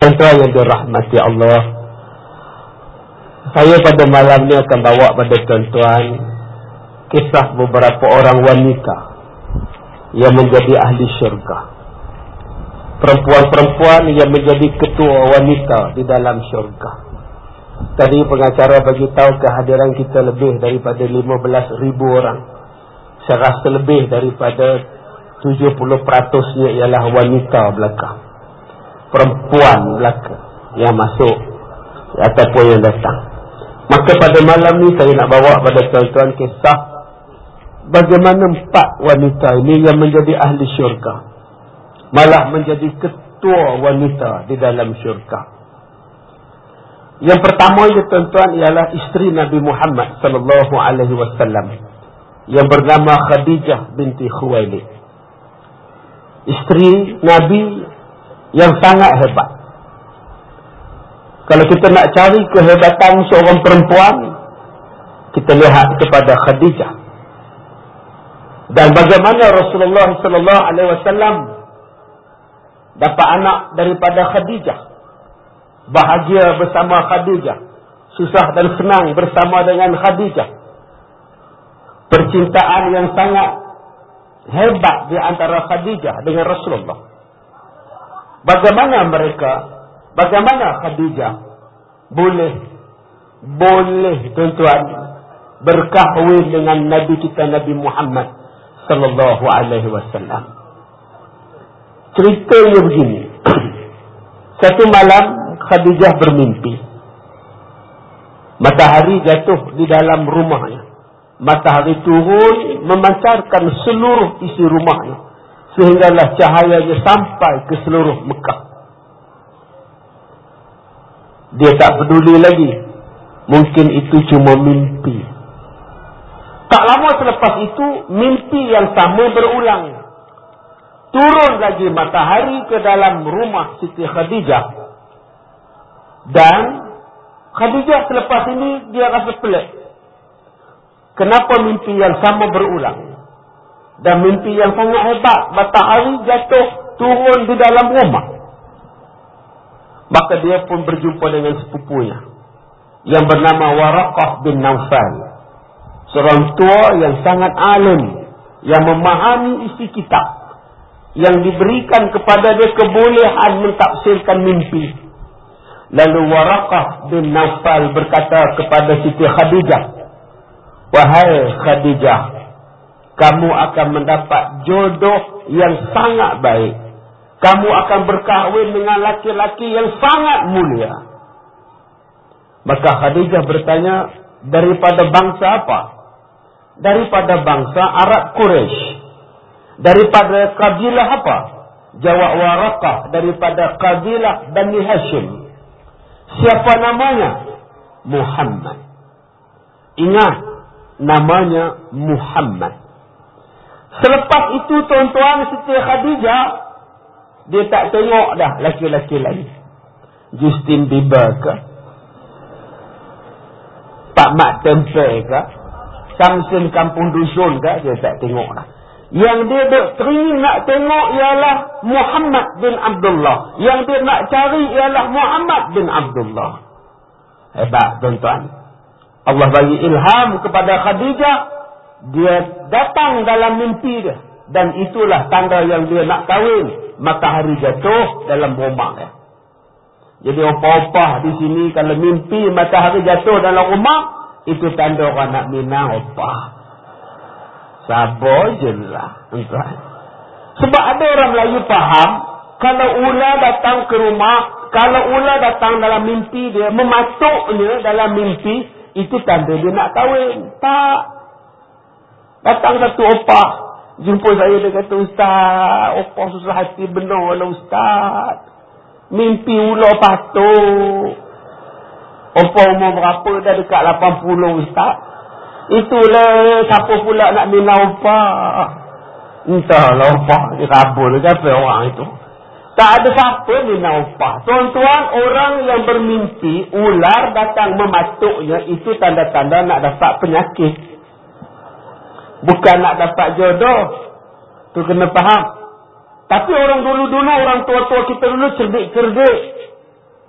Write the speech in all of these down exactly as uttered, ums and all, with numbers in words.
Tuan-tuan yang dirahmati Allah, saya pada malam ni akan bawa pada tuan-tuan kisah beberapa orang wanita yang menjadi ahli syurga, perempuan-perempuan yang menjadi ketua wanita di dalam syurga. Tadi pengacara bagi tahu kehadiran kita lebih daripada lima belas ribu orang. Saya rasa lebih daripada tujuh puluh peratus-nya ialah wanita belaka, perempuan belaka yang masuk ataupun yang datang. Maka pada malam ni saya nak bawa pada tuan-tuan kisah bagaimana empat wanita ini yang menjadi ahli syurga, malah menjadi ketua wanita di dalam syurga. Yang pertama ya tuan-tuan ialah isteri Nabi Muhammad sallallahu alaihi wasallam yang bernama Khadijah binti Khuwailid. Isteri Nabi yang sangat hebat. Kalau kita nak cari kehebatan seorang perempuan, kita lihat kepada Khadijah. Dan bagaimana Rasulullah sallallahu alaihi wasallam dapat anak daripada Khadijah, bahagia bersama Khadijah, susah dan senang bersama dengan Khadijah. Percintaan yang sangat hebat di antara Khadijah dengan Rasulullah. Bagaimana mereka, bagaimana Khadijah boleh boleh tuan-tuan berkahwin dengan Nabi kita Nabi Muhammad sallallahu alaihi wasallam. Ceritanya begini. Satu malam Khadijah bermimpi. Matahari jatuh di dalam rumahnya. Matahari turun memancarkan seluruh isi rumahnya, sehinggalah cahayanya sampai ke seluruh Mekah. Dia tak peduli lagi, mungkin itu cuma mimpi. Tak lama selepas itu, mimpi yang sama berulang. Turun lagi matahari ke dalam rumah Siti Khadijah. Dan Khadijah selepas ini dia rasa pelik. Kenapa mimpi yang sama berulang? Dan mimpi yang sangat hebat, matahari jatuh turun di dalam rumah. Maka dia pun berjumpa dengan sepupunya yang bernama Waraqah bin Naufal, seorang tua yang sangat alim, yang memahami isi kitab, yang diberikan kepada dia kebolehan mentafsirkan mimpi. Lalu Waraqah bin Naufal berkata kepada Siti Khadijah, "Wahai Khadijah, kamu akan mendapat jodoh yang sangat baik. Kamu akan berkahwin dengan laki-laki yang sangat mulia." Maka Khadijah bertanya, daripada bangsa apa? Daripada bangsa Arab Quraisy. Daripada kabilah apa? Jawab Waraqah, daripada kabilah Bani Hashim. Siapa namanya? Muhammad. Ingat, namanya Muhammad. Selepas itu tuan-tuan, Siti Khadijah, dia tak tengok dah laki-laki lain. Justin Bieber ke, Pak Mat Tempe ke, Samson Kampung Dusun ke, dia tak tengok dah. Yang dia teringin nak tengok ialah Muhammad bin Abdullah. Yang dia nak cari ialah Muhammad bin Abdullah. Hebat tuan-tuan. Allah bagi ilham kepada Khadijah. Dia datang dalam mimpi dia. Dan itulah tanda yang dia nak kahwin. Matahari jatuh dalam rumah dia. Jadi opah-opah di sini kalau mimpi matahari jatuh dalam rumah, itu tanda orang nak minang opah. Sabar je lah. Sebab ada orang Melayu faham, kalau ular datang ke rumah, kalau ular datang dalam mimpi dia, mematuknya dalam mimpi, itu tanda dia nak kahwin. Tak. Datang satu opah, jumpa saya, dia kata, "Ustaz, opah susah hati benar lah Ustaz. Mimpi ular patuk." Opah umur berapa dah? Dekat lapan puluh Ustaz. Itulah siapa pula nak minang opah. Entahlah opah dia kabul ke apa orang itu. Tak ada siapa minang opah. Tuan-tuan, orang yang bermimpi ular datang mematuknya, itu tanda-tanda nak dapat penyakit, bukan nak dapat jodoh. Tu kena faham. Tapi orang dulu-dulu, orang tua-tua kita dulu cerdik-cerdik.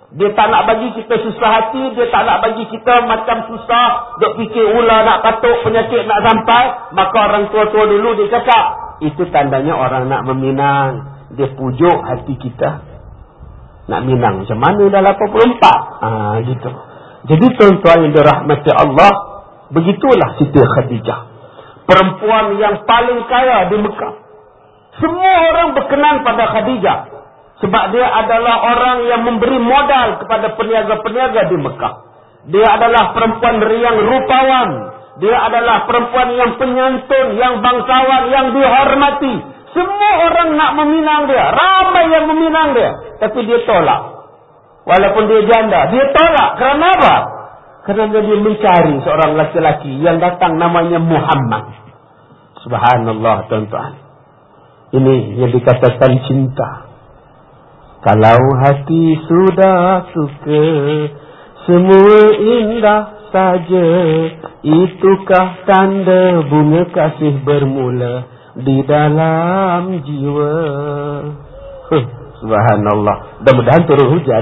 Dia tak nak bagi kita susah hati, dia tak nak bagi kita macam susah, duk fikir ular nak katuk, penyakit nak sampai. Maka orang tua-tua dulu dia cakap, itu tandanya orang nak meminang. Dia pujuk hati kita. Nak minang macam mana dah lapan puluh empat? Ah, gitu. Jadi tuan-tuan yang dirahmati Allah, begitulah Siti Khadijah. Perempuan yang paling kaya di Mekah. Semua orang berkenan pada Khadijah. Sebab dia adalah orang yang memberi modal kepada peniaga-peniaga di Mekah. Dia adalah perempuan yang rupawan. Dia adalah perempuan yang penyantun, yang bangsawan, yang dihormati. Semua orang nak meminang dia. Ramai yang meminang dia. Tapi dia tolak. Walaupun dia janda, dia tolak. Kerana apa? Kerana dia mencari seorang laki-laki yang datang namanya Muhammad. Subhanallah, tuan-tuan. Ini yang dikatakan cinta. Kalau hati sudah suka, semua indah saja. Itukah tanda bunga kasih bermula di dalam jiwa. Huh, subhanallah. Mudah-mudahan turun hujan.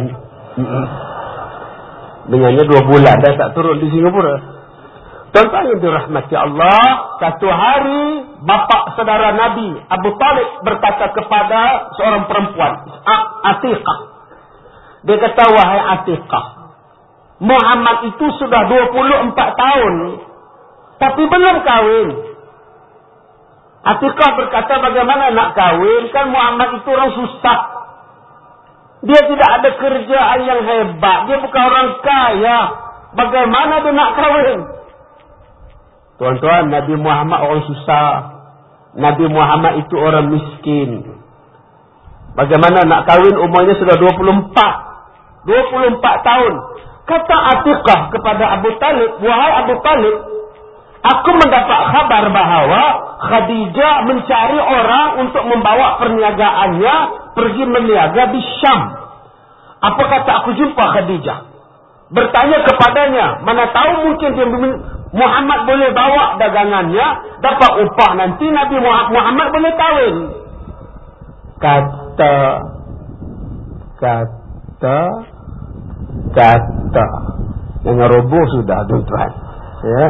Dengannya dua bulan dah tak turun di Singapura. Tuan-tuan yang dirahmati Allah, satu hari bapa saudara Nabi Abu Talib berkata kepada seorang perempuan, Atiqah. Dia kata, wahai Atiqah, Muhammad itu sudah dua puluh empat tahun tapi belum kahwin. Atiqah berkata, bagaimana nak kahwin? Kan Muhammad itu orang susah. Dia tidak ada kerjaan yang hebat. Dia bukan orang kaya. Bagaimana dia nak kahwin? Tuan-tuan, Nabi Muhammad orang susah. Nabi Muhammad itu orang miskin. Bagaimana nak kahwin? Umurnya sudah dua puluh empat. dua puluh empat tahun. Kata Atiqah kepada Abu Talib, wahai Abu Talib, aku mendapat khabar bahawa Khadijah mencari orang untuk membawa perniagaannya pergi meniaga di Syam. Apa kata aku jumpa Khadijah? Bertanya kepadanya, mana tahu mungkin dia Muhammad boleh bawa dagangannya, dapat upah nanti Nabi Muhammad boleh kahwin. Kata, kata, kata. Yang roboh sudah, tuan-tuan. Ya.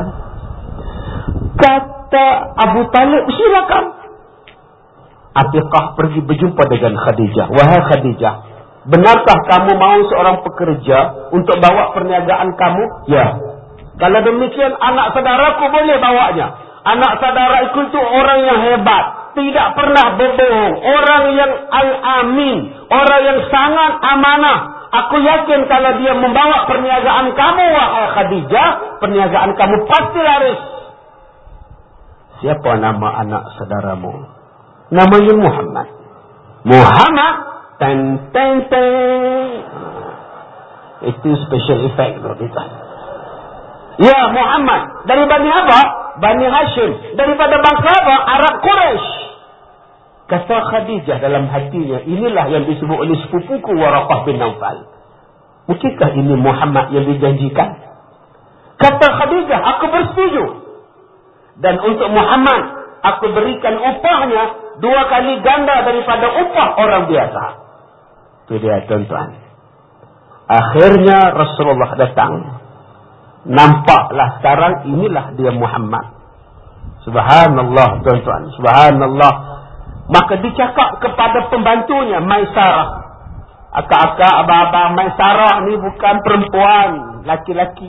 Kata Abu Talib, silakan. Atiqah pergi berjumpa dengan Khadijah. Wahai Khadijah, benarkah kamu mau seorang pekerja untuk bawa perniagaan kamu? Ya. Kalau demikian, anak saudaraku boleh bawanya. Anak saudaraku itu orang yang hebat. Tidak pernah berbohong. Orang yang al-amin. Orang yang sangat amanah. Aku yakin kalau dia membawa perniagaan kamu, wahai Khadijah, perniagaan kamu pasti laris. Siapa nama anak saudaramu? Namanya Muhammad. Muhammad. Ten, ten, ten. Itu special effect loh, kita. Ya, Muhammad. Dari Bani apa? Bani Hashim. Daripada bangsa apa? Arab Quraisy. Kata Khadijah dalam hatinya, inilah yang disebut oleh sepupuku Waraqah bin Naufal. Mungkinkah ini Muhammad yang dijanjikan? Kata Khadijah, aku bersetuju. Dan untuk Muhammad, aku berikan upahnya dua kali ganda daripada upah orang biasa. Itu dia, tuan-tuan. Akhirnya Rasulullah datang. Nampaklah sekarang inilah dia Muhammad. Subhanallah, tuan-tuan. Subhanallah. Maka dicakap kepada pembantunya, Maisarah. Akak-akak, abang-abang, Maisarah ni bukan perempuan, laki-laki.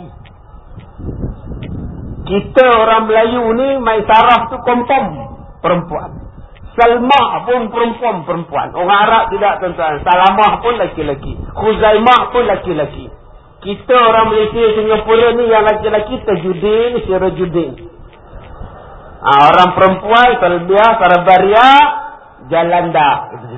Kita orang Melayu ni, Maisarah tu kompom, perempuan. Salmah pun perempuan-perempuan. Orang Arab tidak, tuan-tuan. Salamah pun laki-laki. Khuzaimah pun laki-laki. Kita orang Malaysia, Singapura ni yang laki-laki Tajudin, Sirajudin. Ha, orang perempuan, Talbiah, Sarabaria, Jalanda.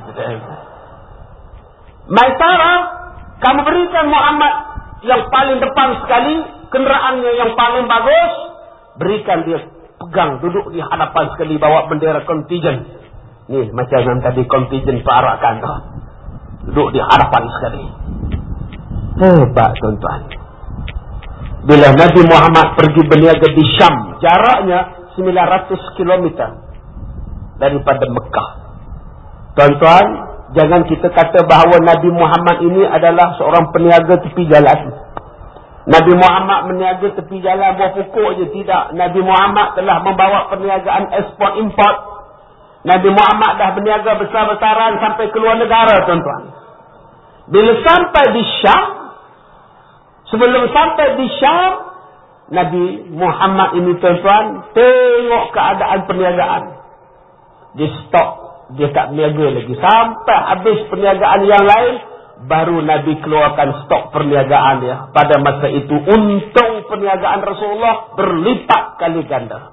Maisarah, kamu berikan Muhammad yang paling depan sekali, kenderaannya yang paling bagus, berikan dia, pegang, duduk di hadapan sekali, bawa bendera kontijen. Ni, macam yang tadi kontijen pearakan tu. Duduk di hadapan sekali. Hebat, tuan-tuan. Bila Nabi Muhammad pergi berniaga di Syam, jaraknya sembilan ratus kilometer daripada Mekah. Tuan-tuan, Jangan kita kata bahawa Nabi Muhammad ini adalah seorang peniaga tepi jalan. Nabi Muhammad meniaga tepi jalan buah pokok je. Tidak. Nabi Muhammad telah membawa perniagaan ekspor import. Nabi Muhammad dah berniaga besar-besaran sampai keluar negara, tuan-tuan. Bila sampai di Syam, sebelum sampai di Syam, Nabi Muhammad ini, tuan-tuan, tengok keadaan perniagaan. Dia stop. Dia tak berniaga lagi. Sampai habis perniagaan yang lain, baru Nabi keluarkan stok perniagaan dia. Pada masa itu, untung perniagaan Rasulullah berlipat kali ganda.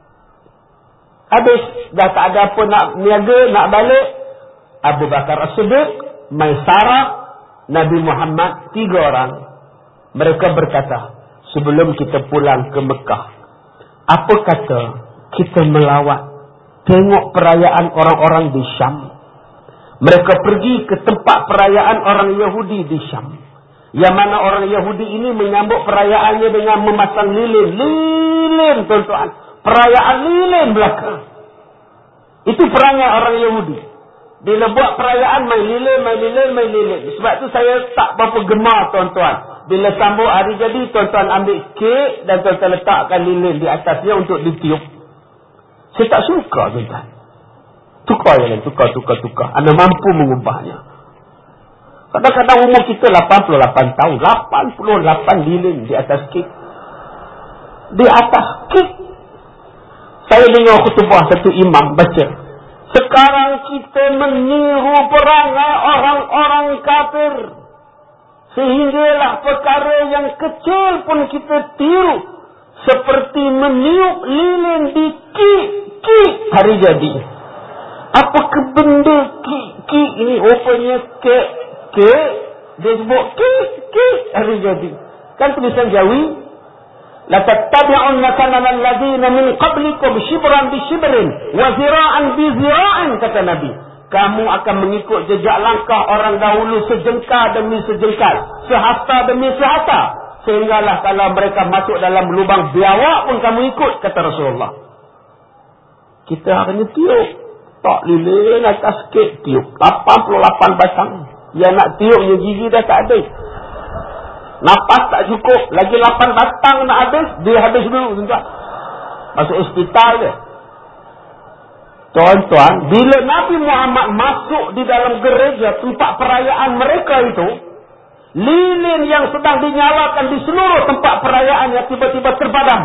Habis, dah tak ada apa nak niaga, nak balik. Abu Bakar As-Siddiq, Maisarah, Nabi Muhammad, tiga orang. Mereka berkata, sebelum kita pulang ke Mekah, apa kata kita melawat, tengok perayaan orang-orang di Syam. Mereka pergi ke tempat perayaan orang Yahudi di Syam. Yang mana orang Yahudi ini menyambut perayaannya dengan memasang lilin. Lilin, tuan-tuan. Perayaan lilin belaka. Itu perangai orang Yahudi. Bila buat perayaan, main lilin, main lilin, main lilin. Sebab tu saya tak berapa gemar, tuan-tuan. Bila sambut hari jadi, tuan-tuan ambil kek dan tuan-tuan letakkan lilin di atasnya untuk ditiup. Saya tak suka, tuan-tuan. Tukar je lah, tukar, tukar, tukar. Anda mampu mengubahnya. Kadang-kadang umur kita lapan puluh lapan tahun. lapan puluh lapan lilin di atas kek. Di atas kek. Saya dengar khutbah satu imam baca. Sekarang kita meniru perangai orang-orang kafir. Sehinggalah perkara yang kecil pun kita tiru. Seperti meniup lilin di ki-ki hari jadi. Apakah benda ki-ki ini? Rupanya ke-ke. Dia sebut ki-ki hari jadi. Kan tulisan Jawi. لَتَتَّبِعُنَّ سَنَنَ الَّذِينَ مِنْ قَبْلِكُمْ شِبْرًا بِشِبْرٍ وَزِرَاعًا بِزِرَاعٍ, kata Nabi. Kamu akan mengikut jejak langkah orang dahulu sejengkal demi sejengkal, sehasta demi sehasta. Sehinggalah kalau mereka masuk dalam lubang biawak pun kamu ikut, kata Rasulullah. Kita hari ini tiup. Tak lilin atas kek tiup. lapan puluh lapan batang. Yang nak tiupnya gigi dah tak ada. Nafas tak cukup. Lagi lapan batang nak habis. Dia habis dulu, tuan-tuan. Masuk hospital dia. Tuan-tuan, bila Nabi Muhammad masuk di dalam gereja tempat perayaan mereka itu, lilin yang sedang dinyalakan di seluruh tempat perayaannya tiba-tiba terpadam.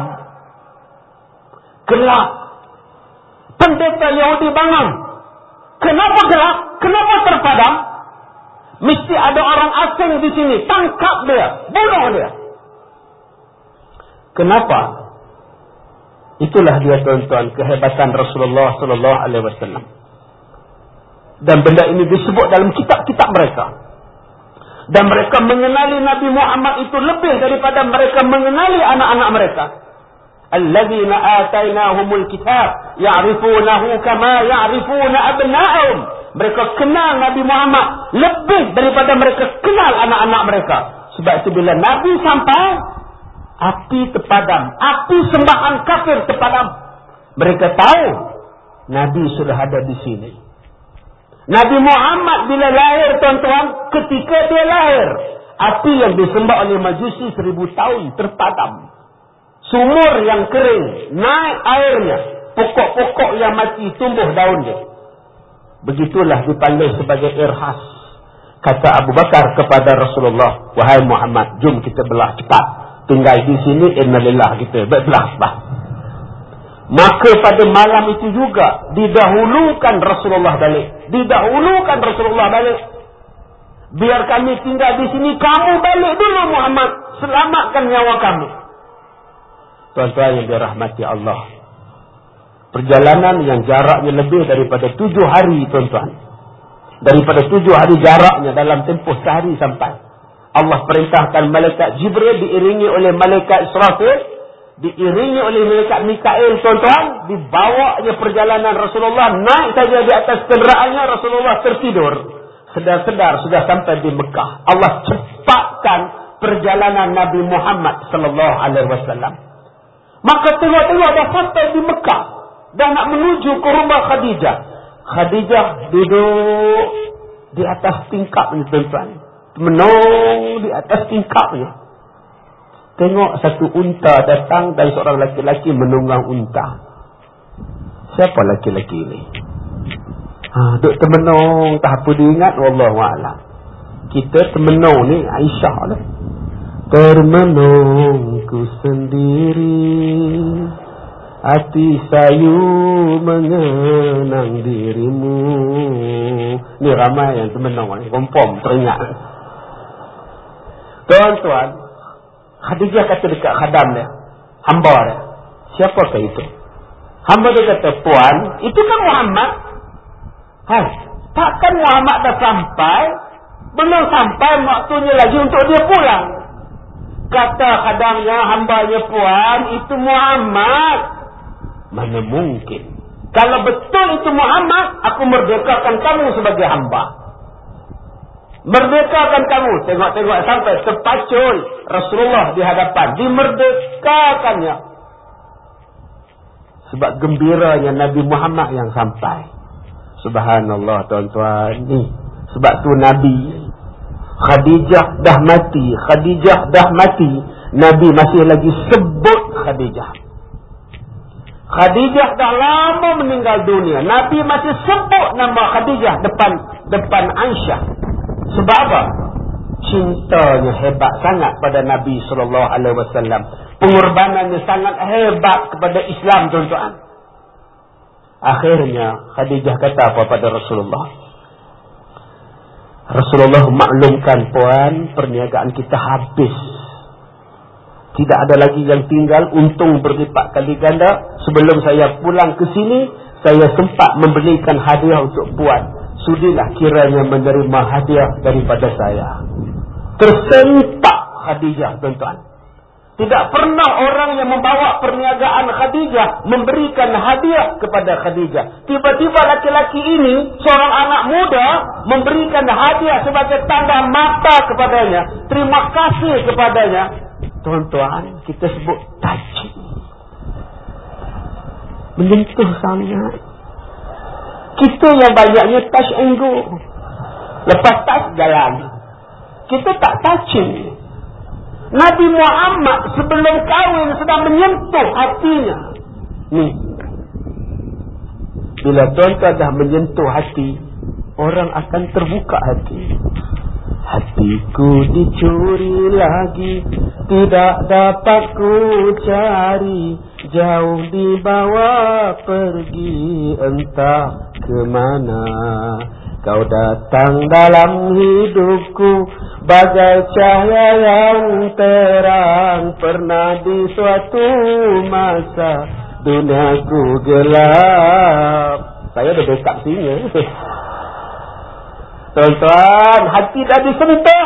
Gelap. Pendeta Yahudi bangun. Kenapa gelap? Kenapa terpadam? Mesti ada orang asing di sini. Tangkap dia. Bunuh dia. Kenapa? Itulah dia, tuan-tuan, kehebatan Rasulullah sallallahu alaihi wasallam. Dan benda ini disebut dalam kitab-kitab mereka. Dan mereka mengenali Nabi Muhammad itu lebih daripada mereka mengenali anak-anak mereka. Alladzina atainahumul kitab ya'rifunahu kama ya'rifuna abna'ahum. Mereka kenal Nabi Muhammad lebih daripada mereka kenal anak-anak mereka. Sebab itu bila Nabi sampai, api terpadam. Api sembahan kafir terpadam. Mereka tahu Nabi sudah ada di sini. Nabi Muhammad bila lahir, tuan-tuan, ketika dia lahir, api yang disembah oleh Majusi seribu tahun terpadam. Sumur yang kering, naik airnya. Pokok-pokok yang mati, tumbuh daunnya. Begitulah dipanggil sebagai irhas. Kata Abu Bakar kepada Rasulullah, wahai Muhammad, jom kita belah cepat. Tinggal di sini, innalillah kita. Belah-belah. Maka pada malam itu juga, didahulukan Rasulullah balik. Didahulukan Rasulullah balik. Biar kami tinggal di sini, kamu balik dulu Muhammad. Selamatkan nyawa kamu. Tuan-tuan yang dirahmati Allah. Perjalanan yang jaraknya lebih daripada tujuh hari, tuan-tuan. Daripada tujuh hari jaraknya dalam tempoh sehari sampai. Allah perintahkan malaikat Jibril diiringi oleh malaikat Israfil, diiringi oleh malaikat Mikail, tuan-tuan, dibawanya perjalanan Rasulullah, naik saja di atas kenderaannya, Rasulullah tertidur. Sedar-sedar sudah sampai di Mekah. Allah cepatkan perjalanan Nabi Muhammad sallallahu alaihi wasallam. Maka tengok-tengok dah sampai di Mekah, dah nak menuju ke rumah Khadijah. Khadijah duduk di atas tingkapnya tuan-tuan. Menong di atas tingkapnya. Tengok satu unta datang dan seorang laki-laki menunggang unta. Siapa laki-laki ini? Ha, duk termenung, tak apa dia ingat, wallahualam. Kita termenung ni Aisyah lah. Termenung ku sendiri, hati sayu mengenang dirimu. Ni ramai yang termenung ni, kompom teringat. Tuan-tuan, Khadijah kata dekat khadam dia, hamba dia, siapakah itu? Hamba dia kata, puan, itu kan Muhammad. Hai, takkan Muhammad dah sampai? Belum sampai waktunya lagi untuk dia pulang. Kata khadamnya, hambanya, puan, itu Muhammad. Mana mungkin? Kalau betul itu Muhammad, aku merdekakan kamu sebagai hamba. Merdekakan kamu. Tengok-tengok sampai terpacul Rasulullah di hadapan. Dimerdekakannya. Sebab gembiranya Nabi Muhammad yang sampai. Subhanallah tuan-tuan. Ni. Sebab tu Nabi. Khadijah dah mati. Khadijah dah mati. Nabi masih lagi sebut Khadijah. Khadijah dah lama meninggal dunia. Nabi masih sebut nama Khadijah depan depan Aisyah. Sebab apa? Cintanya hebat sangat pada Nabi sallallahu alaihi wasallam. Pengorbanannya sangat hebat kepada Islam, tuan-tuan. Akhirnya Khadijah kata apa pada Rasulullah? Rasulullah maklumkan, puan, perniagaan kita habis. Tidak ada lagi yang tinggal, untung berlipat kali ganda. Sebelum saya pulang ke sini, saya sempat membelikan hadiah untuk puan. Sudilah kiranya menerima hadiah daripada saya. Tersentak Khadijah, tuan-tuan. Tidak pernah orang yang membawa perniagaan Khadijah memberikan hadiah kepada Khadijah. Tiba-tiba laki-laki ini, seorang anak muda, memberikan hadiah sebagai tanda mata kepadanya. Terima kasih kepadanya. Tuan-tuan, kita sebut touching. Menyentuh sangat. Kita yang banyaknya touch and go. Lepas touch, jalan. Kita tak touching. Nabi Muhammad sebelum kahwin sedang menyentuh hatinya. Ni. Bila tuan-tuan dah menyentuh hati, orang akan terbuka hati. Hatiku dicuri lagi, tidak dapat ku cari, jauh dibawa pergi entah ke mana. Kau datang dalam hidupku bagai cahaya yang terang. Pernah di suatu masa duniaku gelap. Saya dah backup sini. Tuan-tuan, hati dah disentuh.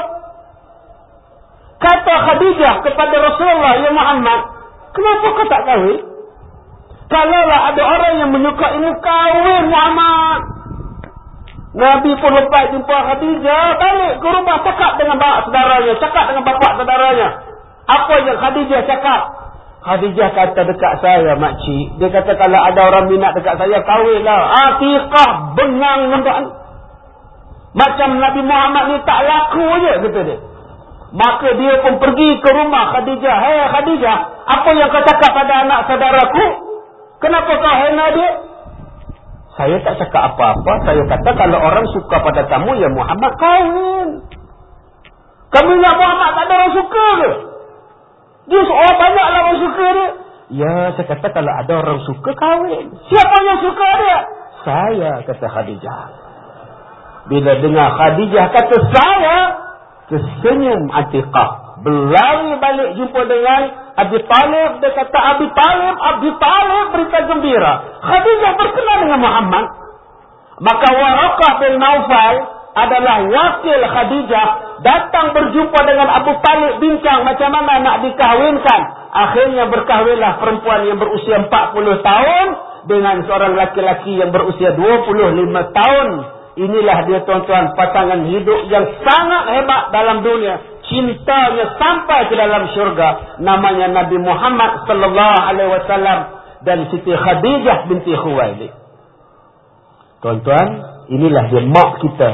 Kata Khadijah kepada Rasulullah, ya Muhammad, kenapa kau tak kahwin? Kalaulah ada orang yang menyukaimu, kahwin Muhammad. Nabi pun lepas jumpa Khadijah, balik ke rumah, cakap dengan bapak saudaranya, cakap dengan bapak saudaranya. Apa yang Khadijah cakap? Khadijah kata dekat saya, makcik, dia kata kalau ada orang minat dekat saya, kahwinlah. Atikah bengang nampak. Macam Nabi Muhammad ni tak laku je, kata dia. Maka dia pun pergi ke rumah Khadijah. Hei Khadijah, apa yang kau cakap pada anak saudaraku? Kenapa kau hina dia? Saya tak cakap apa-apa. Saya kata kalau orang suka pada kamu, ya Muhammad, kahwin. Kamu ingat Muhammad tak ada orang suka ke? Dia seorang banyaklah orang suka dia. Ya, saya kata kalau ada orang suka, kahwin. Siapa yang suka dia? Saya, kata Khadijah. Bila dengar Khadijah kata saya, tersenyum Atiqah. Berlari balik jumpa dengan Abi Talib. Dia kata, Abi Talib, Abi Talib berita gembira. Khadijah berkenal dengan Muhammad. Maka Waraqah bin Naufal adalah wakil Khadijah. Datang berjumpa dengan Abu Talib, bincang macam mana nak dikahwinkan. Akhirnya berkahwinlah perempuan yang berusia empat puluh tahun dengan seorang laki-laki yang berusia dua puluh lima tahun. Inilah dia tuan-tuan, pasangan hidup yang sangat hebat dalam dunia. Cintanya sampai ke dalam syurga. Namanya Nabi Muhammad sallallahu alaihi wasallam dan Siti Khadijah binti Khuwailid. Tuan-tuan, inilah dia mak kita.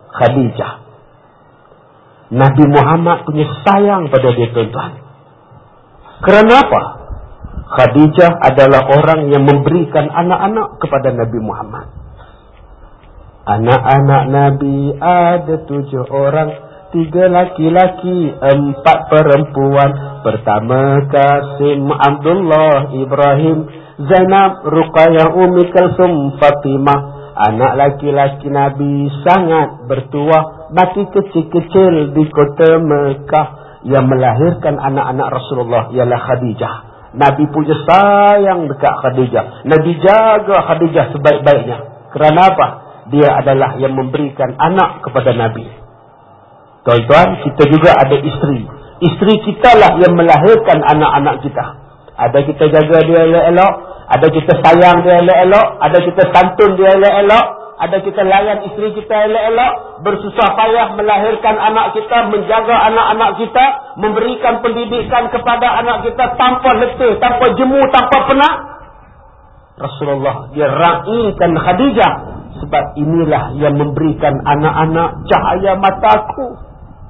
Khadijah. Nabi Muhammad punya sayang pada dia, tuan-tuan. Kerana apa? Khadijah adalah orang yang memberikan anak-anak kepada Nabi Muhammad. Anak-anak Nabi ada tujuh orang, tiga laki-laki, empat perempuan. Pertama Qasim, Abdullah, Ibrahim, Zainab, Ruqayyah, Ummi Kalsum, Fatimah. Anak laki-laki Nabi sangat bertuah, mati kecil-kecil di kota Mekah. Yang melahirkan anak-anak Rasulullah ialah Khadijah. Nabi punya sayang dekat Khadijah. Nabi jaga Khadijah sebaik-baiknya. Kerana apa? Dia adalah yang memberikan anak kepada Nabi. Tuan-tuan, kita juga ada isteri. Isteri kita lah yang melahirkan anak-anak kita. Ada kita jaga dia elok-elok, ada kita sayang dia elok-elok, ada kita santun dia elok-elok, ada kita layan isteri kita elok-elok, bersusah payah melahirkan anak kita, menjaga anak-anak kita, memberikan pendidikan kepada anak kita tanpa letih, tanpa jemu, tanpa penat. Rasulullah dia raikan Khadijah, sebab inilah yang memberikan anak-anak cahaya mataku.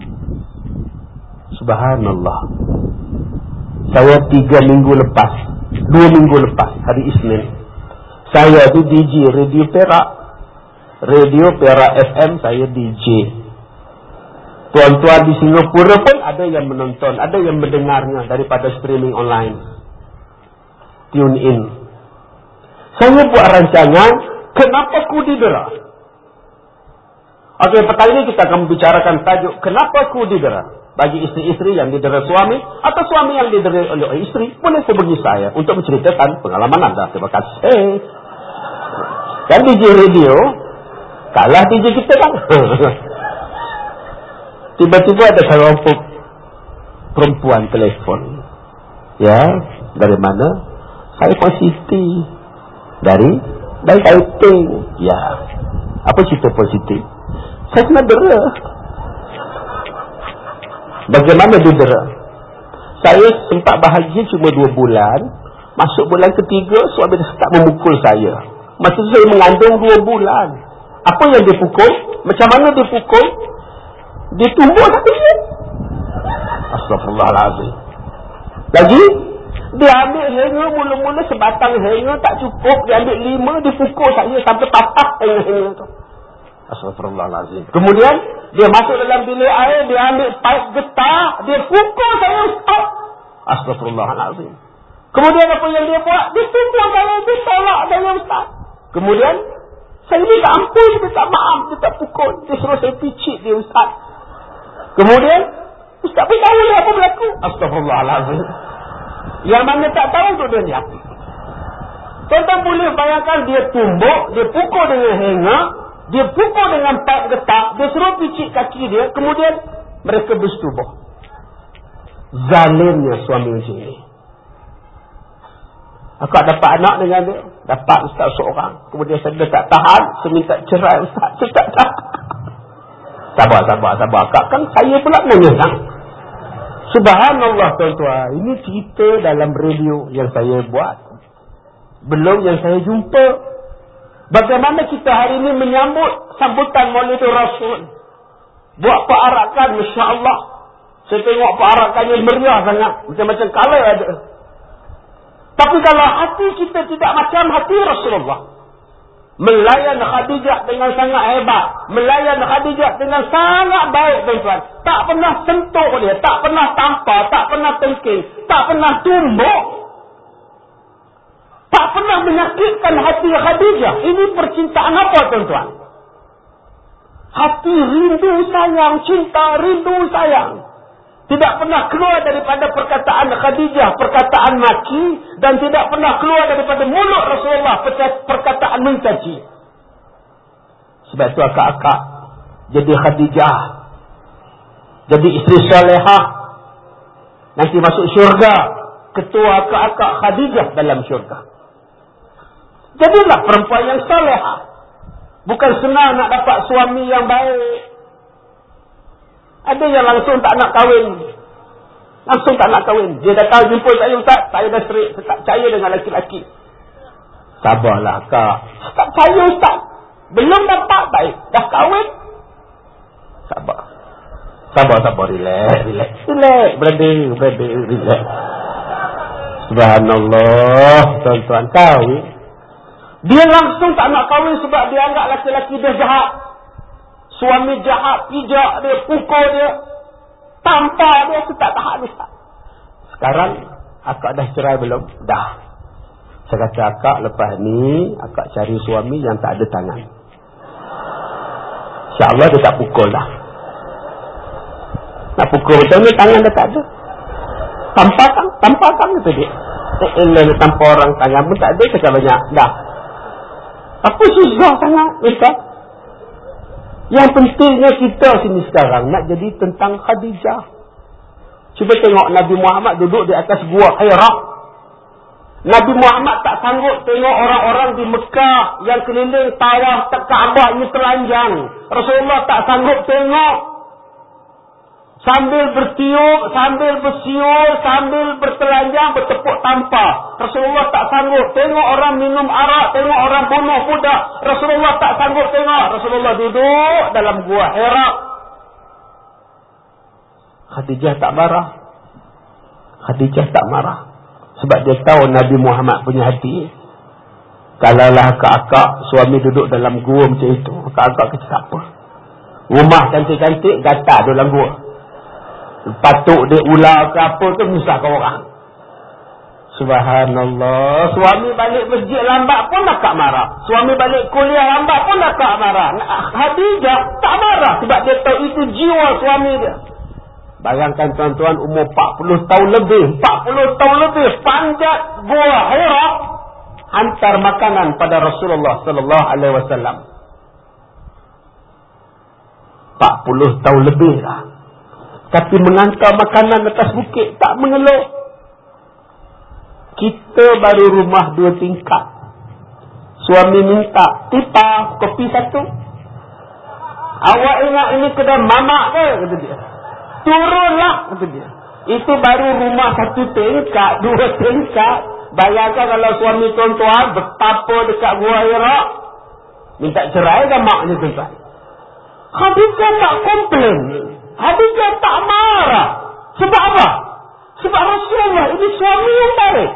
Subhanallah. Saya tiga minggu lepas, dua minggu lepas, hari Isnin, saya di D J Radio Perak, Radio Perak F M, saya D J. Tuan-tuan di Singapura pun ada yang menonton, ada yang mendengarnya daripada streaming online. Tune in. Saya buat rancangan, kenapa ku didera? Okey, petang ini kita akan membicarakan tajuk, kenapa ku didera? Bagi isteri-isteri yang didera suami, atau suami yang didera oleh isteri, boleh hubungi saya untuk menceritakan pengalaman anda. Terima kasih. Dan D J Radio, kalah D J kita kan. Tiba-tiba ada seorang perempuan telefon. Ya, dari mana? Saya positif. Dari? Dari Taiping. Ya. Apa cerita positif? Saya kena dera. Bagaimana dia dera? Saya sempat bahagia cuma dua bulan. Masuk bulan ketiga, suami dia start memukul saya. Masa tu saya mengandung dua bulan. Apa yang dia pukul? Macam mana dia pukul? Dia tumbuk satu dia. Astaghfirullahaladzim. Lagi, dia ambil hanger, mula-mula sebatang hanger tak cukup. Dia ambil lima, dia pukul saya sampai patah hanger-hanger tu. Astaghfirullahaladzim. Kemudian, dia masuk dalam bilik air, dia ambil paip getah, dia pukul saya, Ustaz. Astaghfirullahaladzim. Kemudian apa yang dia buat? Dia pukul saya, dia tolak saya, Ustaz. Kemudian, saya minta ampun, dia tak maaf, dia tak pukul. Dia suruh saya picit dia, Ustaz. Kemudian, Ustaz pun tahu dia apa berlaku. Astaghfirullahaladzim. Yang mana tak tahu tu dia niat. Tuan-tuan boleh bayangkan dia tumbuk, dia pukul dengan hanger, dia pukul dengan paip getah, dia suruh picit kaki dia, kemudian mereka bersetubuh. Zalimnya suami macam ini. Akak dapat anak dengan dia, dapat Ustaz seorang. Kemudian saya tak tahan, saya minta cerai Ustaz, saya tak tahan. Sabar, sabar, sabar. Akak kan saya pula menyerang. Subhanallah tuan-tuan, ini cerita dalam radio yang saya buat. Belum yang saya jumpa. Bagaimana kita hari ini menyambut sambutan Maulid Rasul. Buat perarakan, Masya Allah. Saya tengok perarakannya meriah sangat. Macam-macam color ada. Tapi kalau hati kita tidak macam hati Rasulullah. Melayan Khadijah dengan sangat hebat. Melayan Khadijah dengan sangat baik, tuan-tuan. Tak pernah sentuh dia. Tak pernah tampar. Tak pernah tengking. Tak pernah tumbuk. Tak pernah menyakitkan hati Khadijah. Ini percintaan apa, tuan-tuan? Hati rindu sayang, cinta rindu sayang. Tidak pernah keluar daripada perkataan Khadijah, perkataan maki, dan tidak pernah keluar daripada mulut Rasulullah, perkataan mencaci. Sebab itu akak-akak jadi Khadijah, jadi isteri salihah, nanti masuk syurga. Ketua akak-akak Khadijah dalam syurga. Jadilah perempuan yang salihah. Bukan senang nak dapat suami yang baik. Ada yang langsung tak nak kahwin. Langsung tak nak kahwin. Dia datang jumpa saya, Ustaz. Saya dah serik. Saya tak percaya dengan lelaki-lelaki. Sabarlah, Kak. Tak percaya, Ustaz. Belum dapat baik. Dah kahwin. Sabar. Sabar, sabar. Relax, relax. Relax, brother, brother, relax. Subhanallah, tuan-tuan. Tahu? Dia langsung tak nak kahwin sebab dia anggap laki-laki dia jahat. Suami jahat, pijak dia, pukul dia, tampar dia, tu tak tahan dia. Sekarang, akak dah cerai belum? Dah. Saya kata akak, lepas ni, akak cari suami yang tak ada tangan. InsyaAllah dia tak pukul dah. Nak pukul macam ni, tangan dia tak ada. Tampar kan? Tampar kan itu dia. Eh, elah dia tampar orang, tangan pun tak ada, cakap banyak. Dah. Apa susah sangat, mereka? Yang pentingnya kita sini sekarang nak jadi tentang Khadijah. Cuba tengok Nabi Muhammad duduk di atas gua Hira. Nabi Muhammad tak sanggup tengok orang-orang di Mekah yang keliling tawaf Kaabah ini telanjang. Rasulullah tak sanggup tengok. Sambil bertiup, sambil bersiul, sambil bertelanjang, bertepuk tampar. Rasulullah tak sanggup tengok orang minum arak, tengok orang bunuh budak. Rasulullah tak sanggup tengok. Rasulullah duduk dalam gua Hira. Khadijah tak marah. Khadijah tak marah. Sebab dia tahu Nabi Muhammad punya hati. Kalaulah akak-akak suami duduk dalam gua macam itu, akak-akak kata tak apa. Rumah cantik-cantik, gatal dalam gua. Patuk dia ular ke apa ke, menyusahkan orang. Subhanallah. Suami balik masjid lambat pun akak marah. Suami balik kuliah lambat pun akak marah. Khadijah tak marah sebab dia tahu itu jiwa suami dia. Bayangkan tuan-tuan, umur empat puluh tahun lebih, empat puluh tahun lebih, panjat gua Hira, hantar makanan pada Rasulullah sallallahu alaihi wasallam. empat puluh tahun lebih lah. Tapi mengantar makanan atas bukit, tak mengeluh. Kita baru rumah dua tingkat. Suami minta, tipa, kopi satu. Awak ingat ini kedai mamak ke? Kata dia. Turunlah, kata dia. Itu baru rumah satu tingkat, dua tingkat. Bayangkan kalau suami tuan-tuan betapa dekat gua Hira. Minta cerai kan maknya tuan-tuan. Khadijah tak komplain. Khadijah tak marah. Sebab apa? Sebab Rasulullah ini suami yang baik.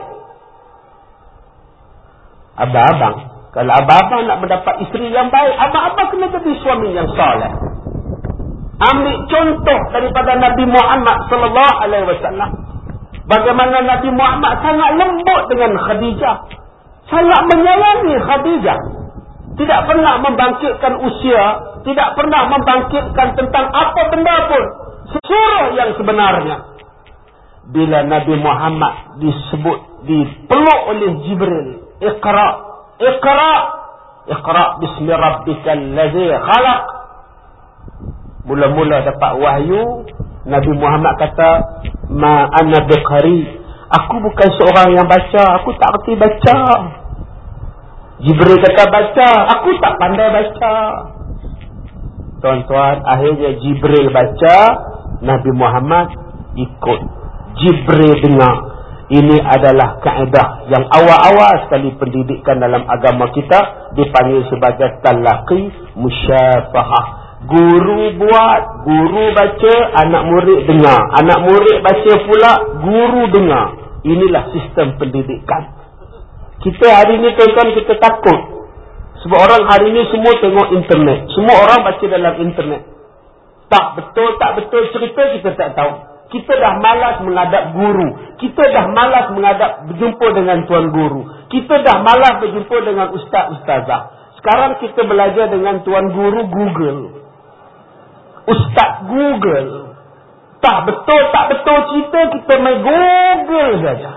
Abang-abang, kalau abang-abang nak mendapat isteri yang baik, abang-abang kena jadi suami yang soleh. Ambil contoh daripada Nabi Muhammad sallallahu alaihi wasallam. Bagaimana Nabi Muhammad sangat lembut dengan Khadijah. Sangat menyayangi Khadijah. Tidak pernah membangkitkan usia, tidak pernah membangkitkan tentang apa benda pun. Surah yang sebenarnya. Bila Nabi Muhammad disebut, dipeluk oleh Jibril. Iqra, Iqra, Iqra bismi rabbikal ladzi khalaq. Mula-mula dapat wahyu, Nabi Muhammad kata, ma ana biqari. Aku bukan seorang yang baca, aku tak reti baca. Jibril kata baca, aku tak pandai baca. Tuan-tuan, akhirnya Jibril baca, Nabi Muhammad ikut. Jibril dengar. Ini adalah kaedah yang awal-awal sekali pendidikan dalam agama kita, dipanggil sebagai talaqi musyafahah. Guru buat, guru baca, anak murid dengar. Anak murid baca pula, guru dengar. Inilah sistem pendidikan. Kita hari ini tuan-tuan, kita takut. Sebab orang hari ini semua tengok internet. Semua orang baca dalam internet. Tak betul, tak betul cerita kita tak tahu. Kita dah malas menghadap guru. Kita dah malas menghadap berjumpa dengan tuan guru. Kita dah malas berjumpa dengan ustaz-ustazah. Sekarang kita belajar dengan tuan guru Google. Ustaz Google. Tak betul, tak betul cerita, kita main Google saja.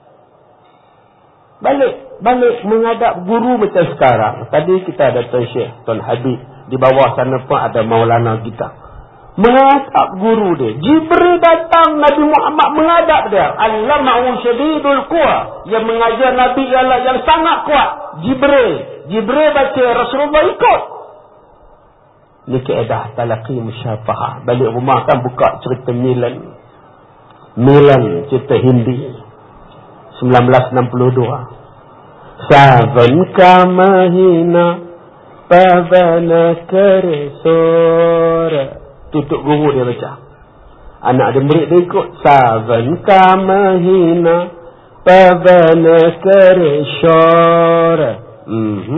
Balik, balik menghadap guru macam sekarang. Tadi kita ada Tuan Syekh, Tuan Habib. Di bawah sana pun ada Maulana kita. Menghadap guru dia. Jibril datang, Nabi Muhammad menghadap dia. Allamahu syadidul quwa. Yang mengajar Nabi ialah yang sangat kuat. Jibril. Jibril baca, Rasulullah ikut. Ini keedah talaqi musyafahah. Balik rumah kan buka cerita Milan. Milan, cerita Hindi. sembilan belas enam puluh dua. Saban ka mahina pavana kare sora tutup guru dia baca. Anak dia murid dia ikut. Savan kamahina pavana kareshora. Mhm.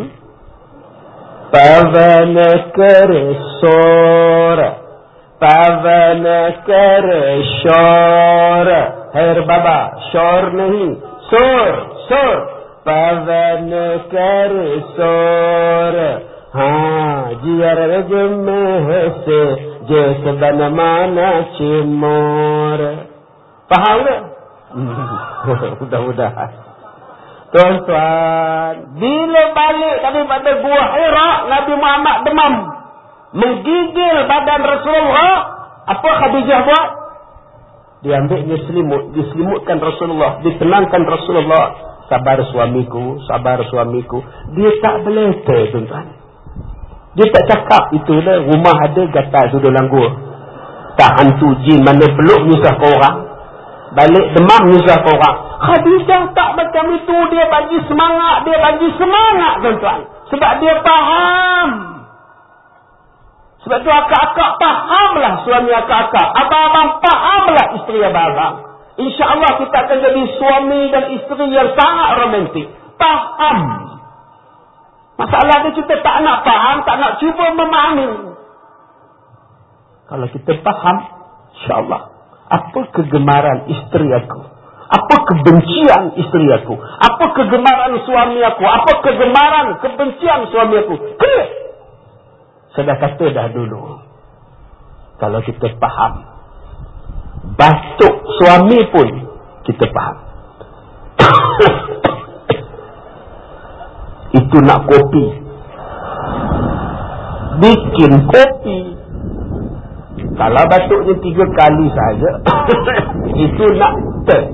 Pavana kareshora. Pavana kareshora. Her baba, shor nahi. Sor, sor. Pavana kareshora. हाँ जियर रज में है से जैसे बन माना cimor. Faham tak? Mudah-mudahan. Tuan-tuan, bila balik daripada Gua Hira, Nabi Muhammad demam, menggigil badan Rasulullah. Apa Khadijah buat? Diambilnya selimut, diselimutkan Rasulullah, ditenangkan Rasulullah. Sabar suamiku, sabar suamiku. Dia tak beleta, tuan-tuan. Dia tak cakap, itulah rumah ada gatal tu dalam gua. Tak hantu jin mana peluk nyusah ke orang. Balik demam nyusah ke orang. Khadijah tak macam itu. Dia bagi semangat. Dia bagi semangat, tuan-tuan. Sebab dia faham. Sebab tu akak-akak fahamlah suami akak-akak. Abang-abang fahamlah isteri abang-abang. InsyaAllah kita akan jadi suami dan isteri yang sangat romantik. Faham. Masalah dia kita tak nak faham, tak nak cuba memahami. Kalau kita faham, insyaAllah, apa kegemaran isteri aku? Apa kebencian isteri aku? Apa kegemaran suami aku? Apa kegemaran, kebencian suami aku? Clear. Saya dah kata dah dulu. Kalau kita faham, batuk suami pun kita faham. Itu nak kopi. Bikin kopi. Kalau batuknya tiga kali saja, itu nak test.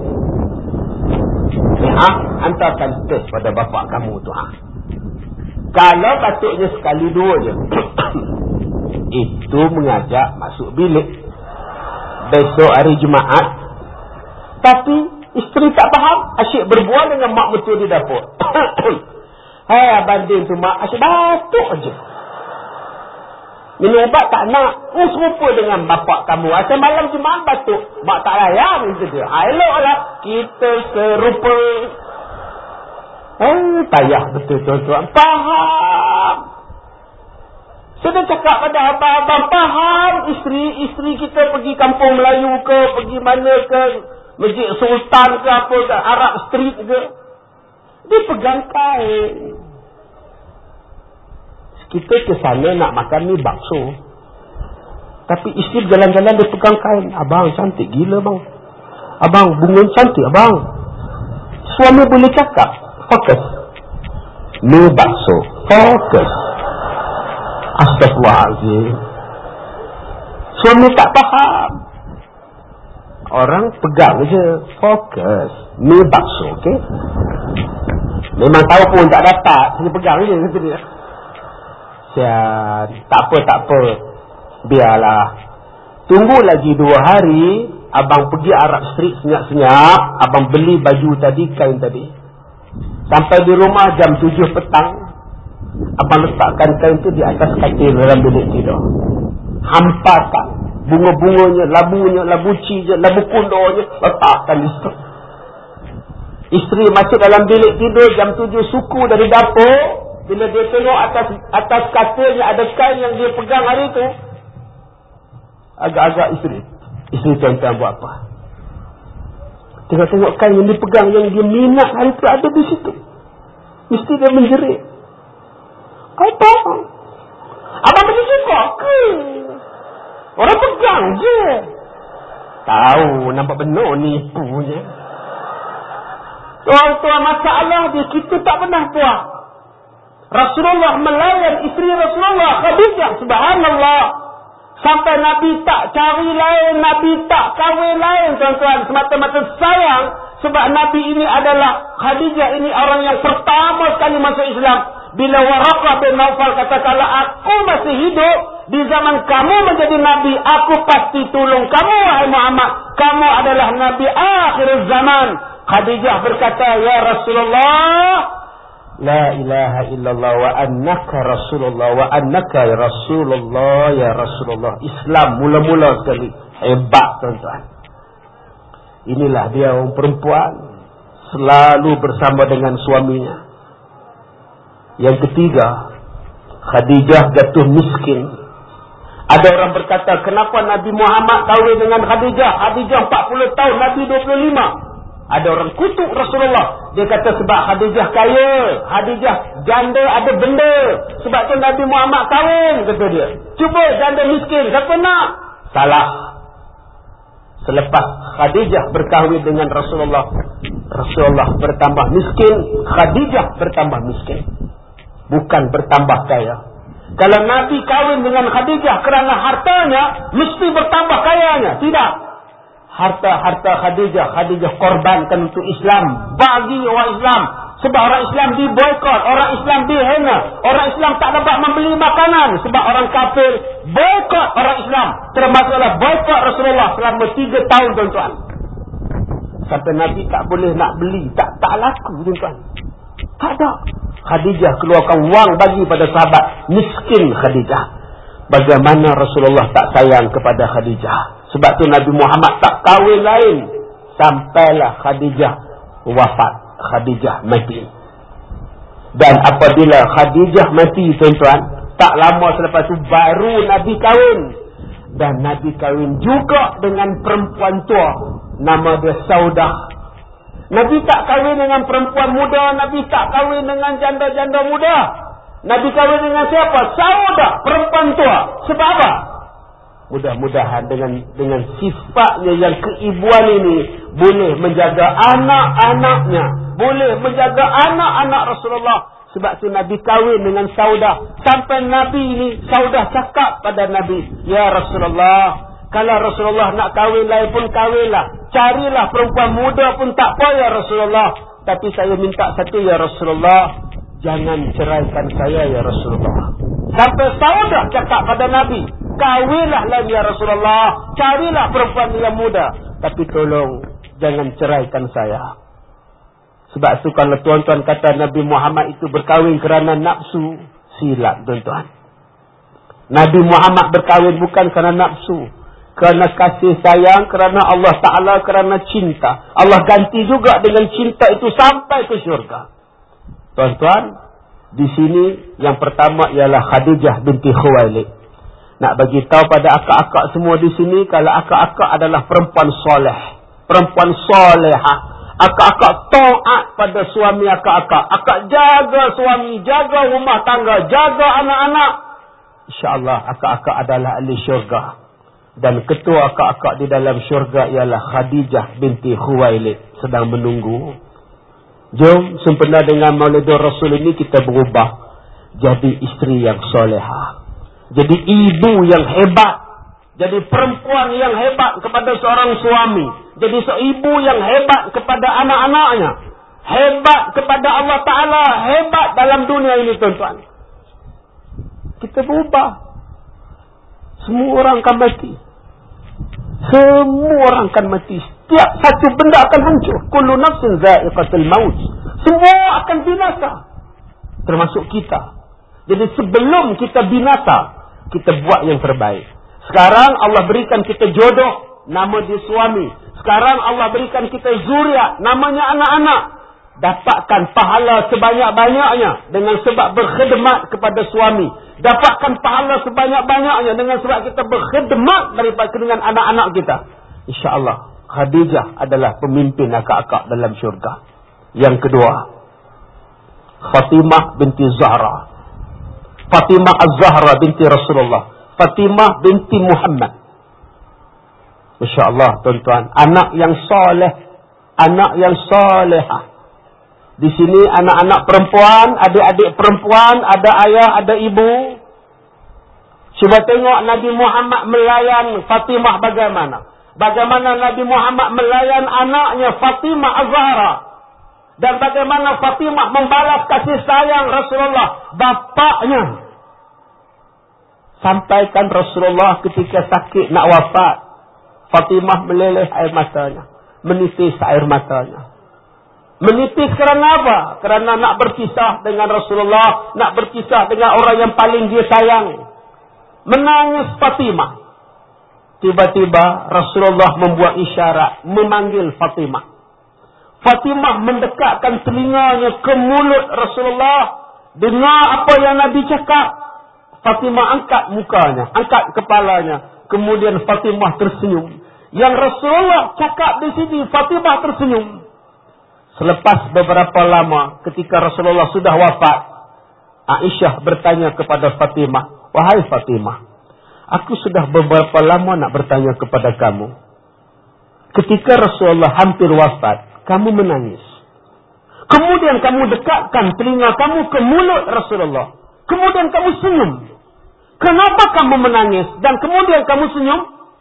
Ha? Hantarkan test pada bapak kamu tu. Ha? Kalau batuknya sekali dua je, itu mengajak masuk bilik. Besok hari Jumaat. Tapi isteri tak faham, asyik berbual dengan mak mertua di dapur. Hai abanding tu mak, asyik batuk je. Minum ubat tak nak. Oh, serupa dengan bapak kamu. Asal malam Jumaat batuk. Mak tak layan itu dia. Ha, eloklah kita serupa. Eh, payah betul tuan-tuan. Faham. Saya cakap pada abang-abang, faham isteri-isteri kita pergi kampung Melayu ke, pergi mana ke, Masjid Sultan ke apa ke, Arab Street ke. Dia pegang kain. Kita ke sana nak makan ni bakso. Tapi isteri jalan-jalan dia pegang kain. Abang cantik gila bang. Abang bunga cantik abang. Suami boleh cakap. Fokus. Ni bakso. Fokus. Astagfirullahaladzim. Suami tak faham. Orang pegang je. Fokus. Ni bakso. Okay. Memang tahu pun tak dapat. Saya pegang je. Kata dia. Sian. Tak apa, tak apa. Biarlah. Tunggu lagi dua hari. Abang pergi Arab Street senyap-senyap. Abang beli baju tadi, kain tadi. Sampai di rumah jam tujuh petang. Abang letakkan kain tu di atas katil dalam bilik tidur. Hamparkan. Bunga-bunganya, labunya, labu cija, labu kundonya. Letakkan di situ. Isteri masuk dalam bilik tidur jam tujuh suku dari dapur. Bila dia tengok atas atas katilnya ada kain yang dia pegang hari tu. Agak-agak isteri. Isteri tuan-tuan buat apa? Tengok-tengok kain yang dia pegang, yang dia minat hari tu ada di situ. Mesti dia menjerit. Apa? Abang mesti suka ke? Orang pegang je. Tahu, nampak benar nipunya. Tuan-tuan, masalah dia, kita tak pernah buat. Rasulullah melayan isteri Rasulullah Khadijah, subhanallah. Sampai Nabi tak cari lain, Nabi tak kahwin lain, tuan-tuan. Semata-mata sayang. Sebab Nabi ini adalah, Khadijah ini orang yang pertama sekali masuk Islam. Bila Waraqah bin Naufal kata, kalau aku masih hidup, di zaman kamu menjadi Nabi, aku pasti tolong kamu, wahai Muhammad. Kamu adalah Nabi akhir zaman. Khadijah berkata, ya Rasulullah, la ilaha illallah wa annaka Rasulullah wa annaka Rasulullah ya Rasulullah. Islam mula-mula sekali. Hebat tuan-tuan. Inilah dia orang perempuan selalu bersama dengan suaminya. Yang ketiga, Khadijah jatuh miskin. Ada orang berkata, kenapa Nabi Muhammad kahwin dengan Khadijah? Khadijah empat puluh tahun, Nabi dua puluh lima. Ada orang kutuk Rasulullah. Dia kata sebab Khadijah kaya, Khadijah janda ada benda, sebab tu Nabi Muhammad kahwin, kata dia. Cuba janda miskin, siapa nak? Salah. Selepas Khadijah berkahwin dengan Rasulullah, Rasulullah bertambah miskin, Khadijah bertambah miskin. Bukan bertambah kaya. Kalau Nabi kahwin dengan Khadijah kerana hartanya, mesti bertambah kayanya. Tidak. Harta-harta Khadijah, Khadijah korbankan untuk Islam. Bagi orang Islam. Sebab orang Islam diboykot, orang Islam dihina, orang Islam tak dapat membeli makanan. Sebab orang kafir boykot orang Islam. Termasuklah boykot Rasulullah selama tiga tahun tuan-tuan. Sampai Nabi tak boleh nak beli. Tak tak laku tuan-tuan. Tak ada. Khadijah keluarkan wang bagi pada sahabat. Miskin Khadijah. Bagaimana Rasulullah tak sayang kepada Khadijah. Sebab tu Nabi Muhammad tak kahwin lain. Sampailah Khadijah wafat. Khadijah mati. Dan apabila Khadijah mati tuan-tuan, tak lama selepas itu baru Nabi kahwin. Dan Nabi kahwin juga dengan perempuan tua. Nama dia Saudah. Nabi tak kahwin dengan perempuan muda. Nabi tak kahwin dengan janda-janda muda. Nabi kahwin dengan siapa? Saudah, perempuan tua. Sebab apa? Mudah-mudahan dengan dengan sifatnya yang keibuan ini boleh menjaga anak-anaknya, boleh menjaga anak-anak Rasulullah. Sebab tu Nabi kahwin dengan Saudah. Sampai Nabi ini, Saudah cakap pada Nabi, ya Rasulullah, kalau Rasulullah nak kahwin lain pun kahwinlah. Carilah perempuan muda pun tak apa ya Rasulullah. Tapi saya minta satu ya Rasulullah, jangan ceraikan saya ya Rasulullah. Sampai Saudah cakap pada Nabi, kahwinlah lain ya Rasulullah, carilah perempuan yang muda, tapi tolong jangan ceraikan saya. Sebab tu kalau tuan-tuan kata Nabi Muhammad itu berkahwin kerana nafsu, silap tuan-tuan. Nabi Muhammad berkahwin bukan kerana nafsu, kerana kasih sayang, kerana Allah Ta'ala, kerana cinta. Allah ganti juga dengan cinta itu sampai ke syurga. Tuan-tuan, di sini yang pertama ialah Khadijah binti Khuwailid. Nak bagi tahu pada akak-akak semua di sini, kalau akak-akak adalah perempuan soleh, perempuan solehah, akak-akak taat pada suami akak-akak, akak jaga suami, jaga rumah tangga, jaga anak-anak, insya-Allah akak-akak adalah ahli syurga. Dan ketua akak-akak di dalam syurga ialah Khadijah binti Khuwailid, sedang menunggu. Jom sempena dengan Maulidur Rasul ini kita berubah jadi isteri yang solehah, jadi ibu yang hebat, jadi perempuan yang hebat kepada seorang suami, jadi seibu yang hebat kepada anak-anaknya, hebat kepada Allah Ta'ala, hebat dalam dunia ini tuan-tuan. Kita berubah. Semua orang akan mati. Semua orang akan mati. Setiap satu benda akan hancur. Kullu nafsin za'iqatul maut. Semua akan binasa. Termasuk kita. Jadi sebelum kita binasa, kita buat yang terbaik. Sekarang Allah berikan kita jodoh, nama dia suami. Sekarang Allah berikan kita zuriat, namanya anak-anak. Dapatkan pahala sebanyak-banyaknya dengan sebab berkhidmat kepada suami. Dapatkan pahala sebanyak-banyaknya dengan sebab kita berkhidmat daripada dengan anak-anak kita. InsyaAllah Khadijah adalah pemimpin akak-akak dalam syurga. Yang kedua, Fatimah binti Zahra. Fatimah Az-Zahra binti Rasulullah. Fatimah binti Muhammad. InsyaAllah tuan-tuan, anak yang soleh, anak yang solehah. Di sini anak-anak perempuan, adik-adik perempuan, ada ayah, ada ibu. Cuba tengok Nabi Muhammad melayan Fatimah bagaimana. Bagaimana Nabi Muhammad melayan anaknya Fatimah Az-Zahra. Dan bagaimana Fatimah membalas kasih sayang Rasulullah, bapaknya. Sampaikan Rasulullah ketika sakit nak wafat, Fatimah meleleh air matanya, menitis air matanya. Menipis kerana apa? Kerana nak berpisah dengan Rasulullah, nak berpisah dengan orang yang paling dia sayang. Menangis Fatimah. Tiba-tiba Rasulullah membuat isyarat, memanggil Fatimah. Fatimah mendekatkan telinganya ke mulut Rasulullah. Dengar apa yang Nabi cakap. Fatimah angkat mukanya, angkat kepalanya. Kemudian Fatimah tersenyum. Yang Rasulullah cakap di sini, Fatimah tersenyum. Selepas beberapa lama, ketika Rasulullah sudah wafat, Aisyah bertanya kepada Fatimah, "Wahai Fatimah, aku sudah beberapa lama nak bertanya kepada kamu. Ketika Rasulullah hampir wafat, kamu menangis. Kemudian kamu dekatkan telinga kamu ke mulut Rasulullah. Kemudian kamu senyum. Kenapa kamu menangis dan kemudian kamu senyum?"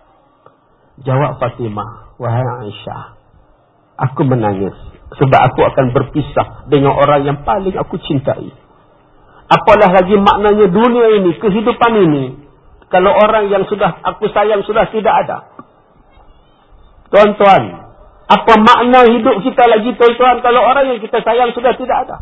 Jawab Fatimah, "Wahai Aisyah, aku menangis sebab aku akan berpisah dengan orang yang paling aku cintai. Apalah lagi maknanya dunia ini, kehidupan ini, kalau orang yang sudah aku sayang sudah tidak ada." Tuan-tuan, apa makna hidup kita lagi tuan-tuan kalau orang yang kita sayang sudah tidak ada?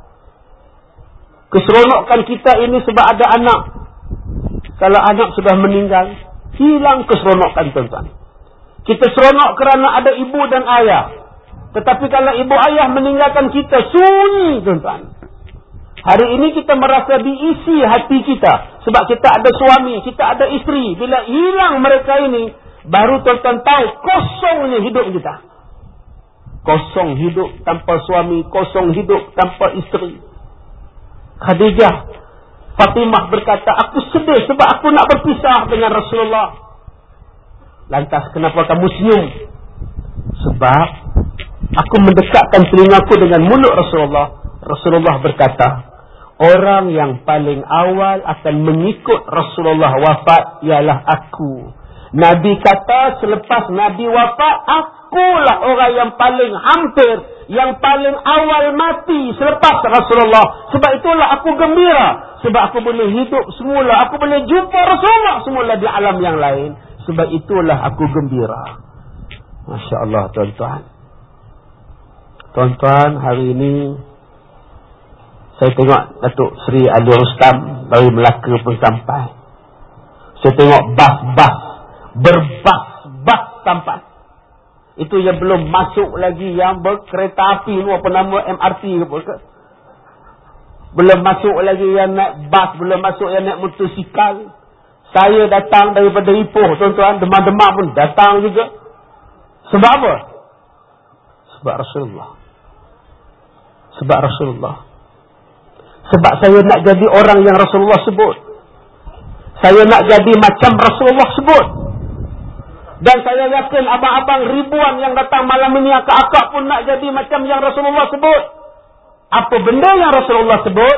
Keseronokan kita ini sebab ada anak. Kalau anak sudah meninggal, hilang keseronokan tuan-tuan. Kita seronok kerana ada ibu dan ayah. Tetapi kalau ibu ayah meninggalkan kita, sunyi tuan-tuan. Hari ini kita merasa diisi hati kita. Sebab kita ada suami, kita ada isteri. Bila hilang mereka ini, baru tuan-tuan tahu kosongnya hidup kita. Kosong hidup tanpa suami, kosong hidup tanpa isteri. Khadijah, Fatimah berkata, "Aku sedih sebab aku nak berpisah dengan Rasulullah." Lantas kenapa kamu senyum? Sebab aku mendekatkan telingaku dengan mulut Rasulullah. Rasulullah berkata, orang yang paling awal akan mengikut Rasulullah wafat ialah aku. Nabi kata selepas Nabi wafat, akulah orang yang paling hampir, yang paling awal mati selepas Rasulullah. Sebab itulah aku gembira. Sebab aku boleh hidup semula. Aku boleh jumpa Rasulullah semula di alam yang lain. Sebab itulah aku gembira. Masya Allah tuan-tuan. Tuan-tuan, hari ini saya tengok Datuk Seri Ali Rustam dari Melaka pun sampai. Saya tengok bas-bas, berbas-bas sampai. Itu yang belum masuk lagi yang berkereta api tu, apa nama, M R T ke. Belum masuk lagi yang naik bas, belum masuk yang naik motosikal. Saya datang daripada Ipoh tuan-tuan, demam-demam pun datang juga. Sebab apa? Sebab Rasulullah. Sebab Rasulullah. Sebab saya nak jadi orang yang Rasulullah sebut. Saya nak jadi macam Rasulullah sebut. Dan saya yakin abang-abang ribuan yang datang malam ini, akak-akak pun nak jadi macam yang Rasulullah sebut. Apa benda yang Rasulullah sebut?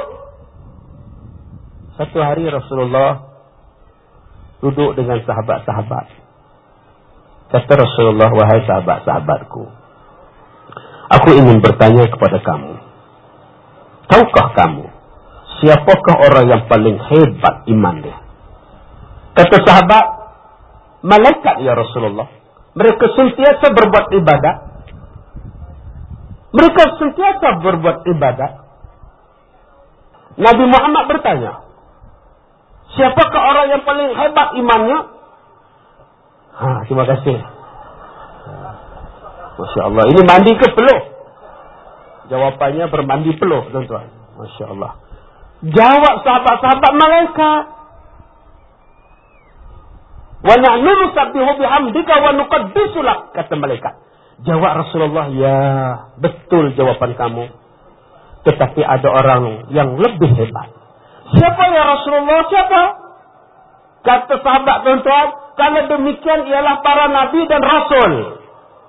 Satu hari Rasulullah duduk dengan sahabat-sahabat. Kata Rasulullah, "Wahai sahabat-sahabatku, aku ingin bertanya kepada kamu. Tahukah kamu siapakah orang yang paling hebat iman dia?" Kata sahabat, "Malaikat ya Rasulullah. Mereka sentiasa berbuat ibadat. Mereka sentiasa berbuat ibadat." Nabi Muhammad bertanya, "Siapakah orang yang paling hebat imannya?" Ha, terima kasih. Masya Allah. Ini mandi ke peluh? Jawapannya bermandi peluh, tuan-tuan. Masya Allah. Jawab sahabat-sahabat, malaikat. "Wa nahnu nusabbihu bihamdika wa nuqaddisu lak," kata malaikat. Jawab Rasulullah, "Ya, betul jawapan kamu. Tetapi ada orang yang lebih hebat." "Siapa ya Rasulullah? Siapa?" Kata sahabat, tuan-tuan, kalau demikian ialah para nabi dan rasul.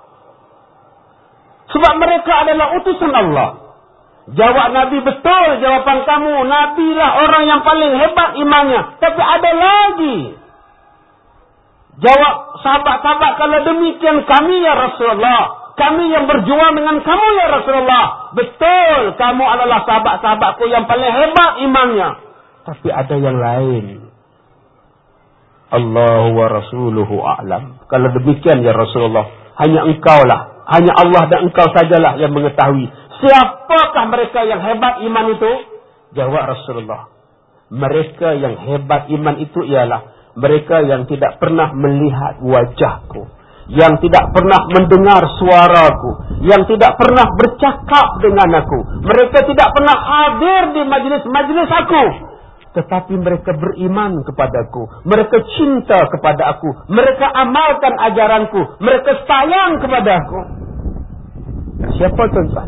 Sebab mereka adalah utusan Allah. Jawab Nabi, "Betul jawapan kamu. Nabi lah orang yang paling hebat imannya. Tapi ada lagi." Jawab sahabat-sahabat, "Kalau demikian kami ya Rasulullah. Kami yang berjuang dengan kamu ya Rasulullah. Betul, kamu adalah sahabat-sahabatku yang paling hebat imannya. Tapi ada yang lain." Allah wa rasuluhu a'lam. Kalau demikian ya Rasulullah, hanya engkau lah, hanya Allah dan engkau sajalah yang mengetahui Siapakah mereka yang hebat iman itu? Jawab Rasulullah, mereka yang hebat iman itu ialah mereka yang tidak pernah melihat wajahku, yang tidak pernah mendengar suaraku, yang tidak pernah bercakap dengan aku. Mereka tidak pernah hadir di majlis-majlis aku, tetapi mereka beriman kepadaku, mereka cinta kepada aku, mereka amalkan ajaranku, mereka sayang kepada aku. Siapa tuan-tuan?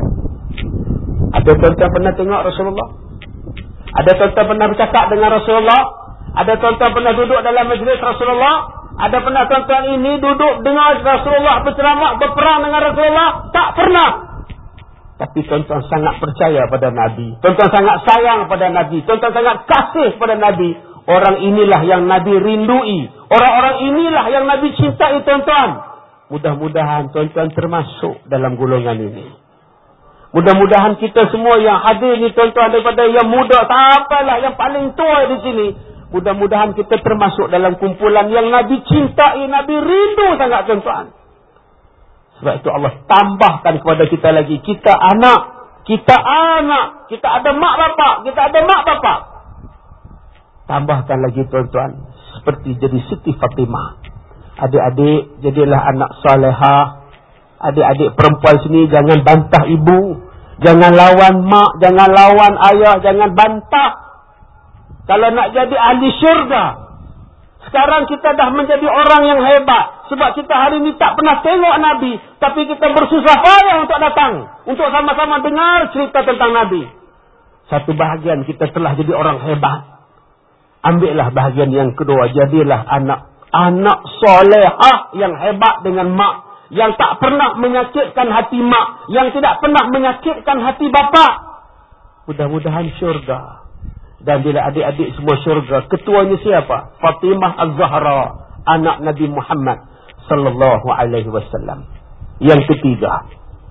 Ada tuan-tuan pernah tengok Rasulullah? Ada tuan-tuan pernah bercakap dengan Rasulullah? Ada tuan-tuan pernah duduk dalam majlis Rasulullah? Ada pernah tuan-tuan ini duduk dengar Rasulullah berceramah, berperang dengan Rasulullah? Tak pernah. Tapi tuan-tuan sangat percaya pada Nabi. Tuan-tuan sangat sayang pada Nabi. Tuan-tuan sangat kasih pada Nabi. Orang inilah yang Nabi rindui. Orang-orang inilah yang Nabi cintai, tuan-tuan. Mudah-mudahan tuan-tuan termasuk dalam golongan ini. Mudah-mudahan kita semua yang hadir ni tuan-tuan, daripada yang muda sampailah yang paling tua di sini, mudah-mudahan kita termasuk dalam kumpulan yang Nabi cintai, Nabi rindu sangat, tuan-tuan. Sebab itu Allah tambahkan kepada kita lagi, kita anak, kita anak, kita ada mak bapak, kita ada mak bapak. Tambahkan lagi, tuan-tuan, seperti jadi Siti Fatimah. Adik-adik, jadilah anak salehah. Adik-adik perempuan sini jangan bantah ibu, jangan lawan mak, jangan lawan ayah, jangan bantah. Kalau nak jadi ahli syurga, sekarang kita dah menjadi orang yang hebat. Sebab kita hari ini tak pernah tengok Nabi, tapi kita bersusah payah untuk datang, untuk sama-sama dengar cerita tentang Nabi. Satu bahagian kita telah jadi orang hebat. Ambillah bahagian yang kedua, jadilah anak anak solehah yang hebat dengan mak, yang tak pernah menyakitkan hati mak, yang tidak pernah menyakitkan hati bapa. Mudah-mudahan syurga. Dan bila adik-adik semua syurga, ketuanya siapa? Fatimah Az-Zahra, anak Nabi Muhammad sallallahu alaihi wasallam. Yang ketiga,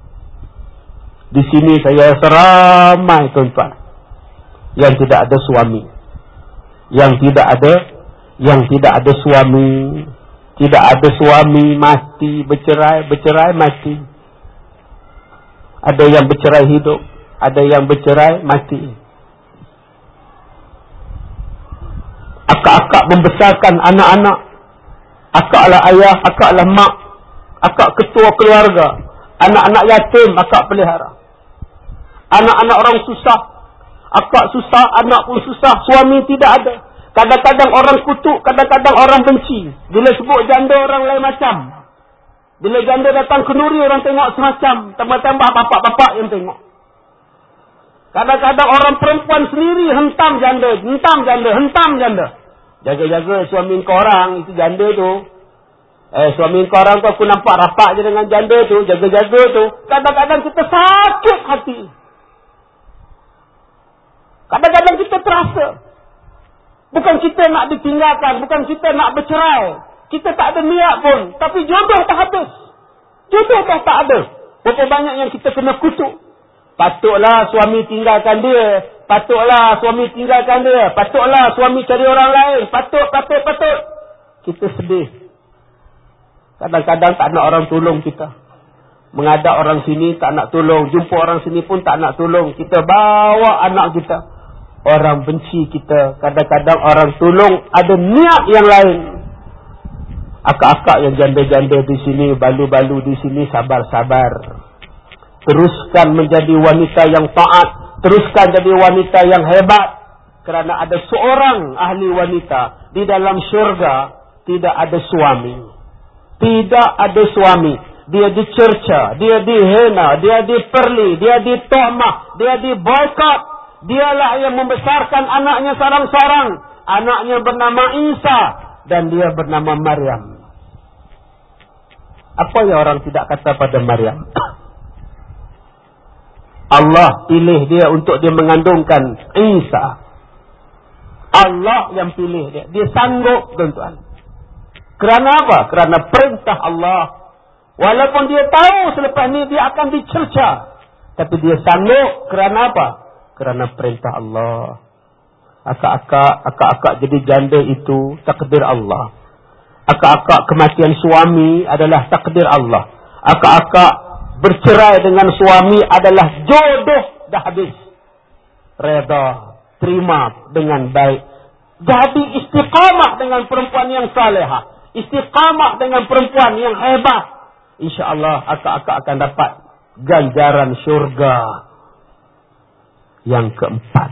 di sini saya seramai tuan-tuan yang tidak ada suami, yang tidak ada yang tidak ada suami. Tidak ada suami, mati, bercerai, bercerai, mati. Ada yang bercerai hidup, ada yang bercerai, mati. Akak-akak membesarkan anak-anak. Akaklah ayah, akaklah mak. Akak ketua keluarga. Anak-anak yatim, akak pelihara. Anak-anak orang susah. Akak susah, anak pun susah, suami tidak ada. Kadang-kadang orang kutuk, kadang-kadang orang benci. Bila sebut janda, orang lain macam. Bila janda datang kenduri, orang tengok semacam. Tambah-tambah bapak-bapak yang tengok. Kadang-kadang orang perempuan sendiri hentam janda, hentam janda, hentam janda. Jaga-jaga suami kau orang, itu janda tu. Eh, suami kau orang tu aku nampak rapat je dengan janda tu, jaga-jaga tu. Kadang-kadang kita sakit hati. Kadang-kadang kita terasa. Bukan kita nak ditinggalkan, bukan kita nak bercerai. Kita tak ada niat pun. Tapi jodoh tak habis. Jodoh dah tak ada. Berapa banyak yang kita kena kutuk. Patutlah suami tinggalkan dia. Patutlah suami tinggalkan dia. Patutlah suami cari orang lain. Patut, patut, patut. Kita sedih. Kadang-kadang tak nak orang tolong kita. Mengadap orang sini tak nak tolong. Jumpa orang sini pun tak nak tolong. Kita bawa anak kita. Orang benci kita. Kadang-kadang orang tolong ada niat yang lain. Akak-akak yang janda-janda di sini, balu-balu di sini, sabar-sabar. Teruskan menjadi wanita yang taat. Teruskan jadi wanita yang hebat. Kerana ada seorang ahli wanita di dalam syurga, tidak ada suami. Tidak ada suami. Dia dicerca, dia dihina, dia diperli, dia ditahmah, dia diboikot. Dialah yang membesarkan anaknya sarang-sarang. Anaknya bernama Isa dan dia bernama Maryam. Apa yang orang tidak kata pada Maryam? Allah pilih dia untuk dia mengandungkan Isa. Allah yang pilih dia. Dia sanggup, tuan-tuan. Kerana apa? Kerana perintah Allah. Walaupun dia tahu selepas ni dia akan dicerca, tapi dia sanggup. Kerana apa? Kerana perintah Allah. Akak-akak, akak-akak jadi janda itu takdir Allah. Akak-akak kematian suami adalah takdir Allah. Akak-akak bercerai dengan suami adalah jodoh dah habis. Reda, terima dengan baik. Jadi istiqamah dengan perempuan yang salihah, istiqamah dengan perempuan yang hebat, insya-Allah akak-akak akan dapat ganjaran syurga. Yang keempat,